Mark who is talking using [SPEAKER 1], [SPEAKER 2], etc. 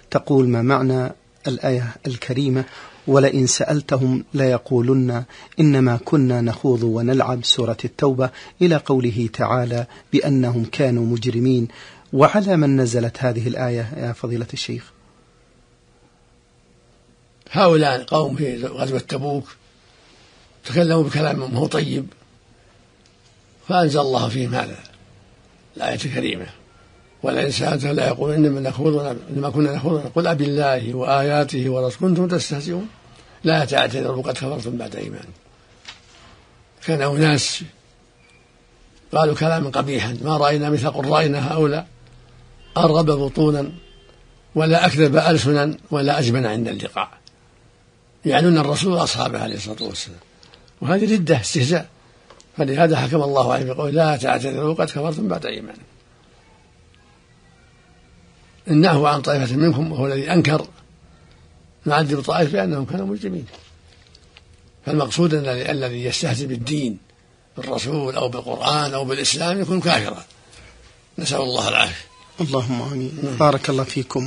[SPEAKER 1] تقول: ما معنى الآية الكريمة: ولئن سألتهم ليقولن إنما كنا نخوض ونلعب، سورة التوبة، إلى قوله تعالى بأنهم كانوا مجرمين؟ وعلى من نزلت هذه الآية يا فضيلة الشيخ؟
[SPEAKER 2] هؤلاء قوم في غزوة تبوك تكلموا بكلام مو طيب، فأنزل الله فيهم هذا الآية الكريمة: ولئن سألتهم لا يقول إنما كنا نخوض، قل أبي الله وآياته ورسوله كنتم تستهزئون لا تعتذروا قد كفرتم بعد إيمانكم. كان أناس قالوا كلاما قبيحا: ما رأينا مثل قرائنا هؤلاء أرغب بطونا ولا أكذب ألسنا ولا أجبن عند اللقاء، يعنون الرسول وأصحابه عليه الصلاة والسلام، وهذه ردة استهزاء. فلهذا حكم الله عليه بقوله: لا تعتذروا قد كفرتم بعد إيمانكم. إنه عن طائفة منكم وهو الذي أنكر نعذب طائفة بأنهم كانوا مجرمين. فالمقصود أن الذي يستهزئ بالدين بالرسول أو بالقرآن أو بالإسلام يكون كافرا، نسأل الله العافية.
[SPEAKER 1] اللهم آمين. بارك الله فيكم.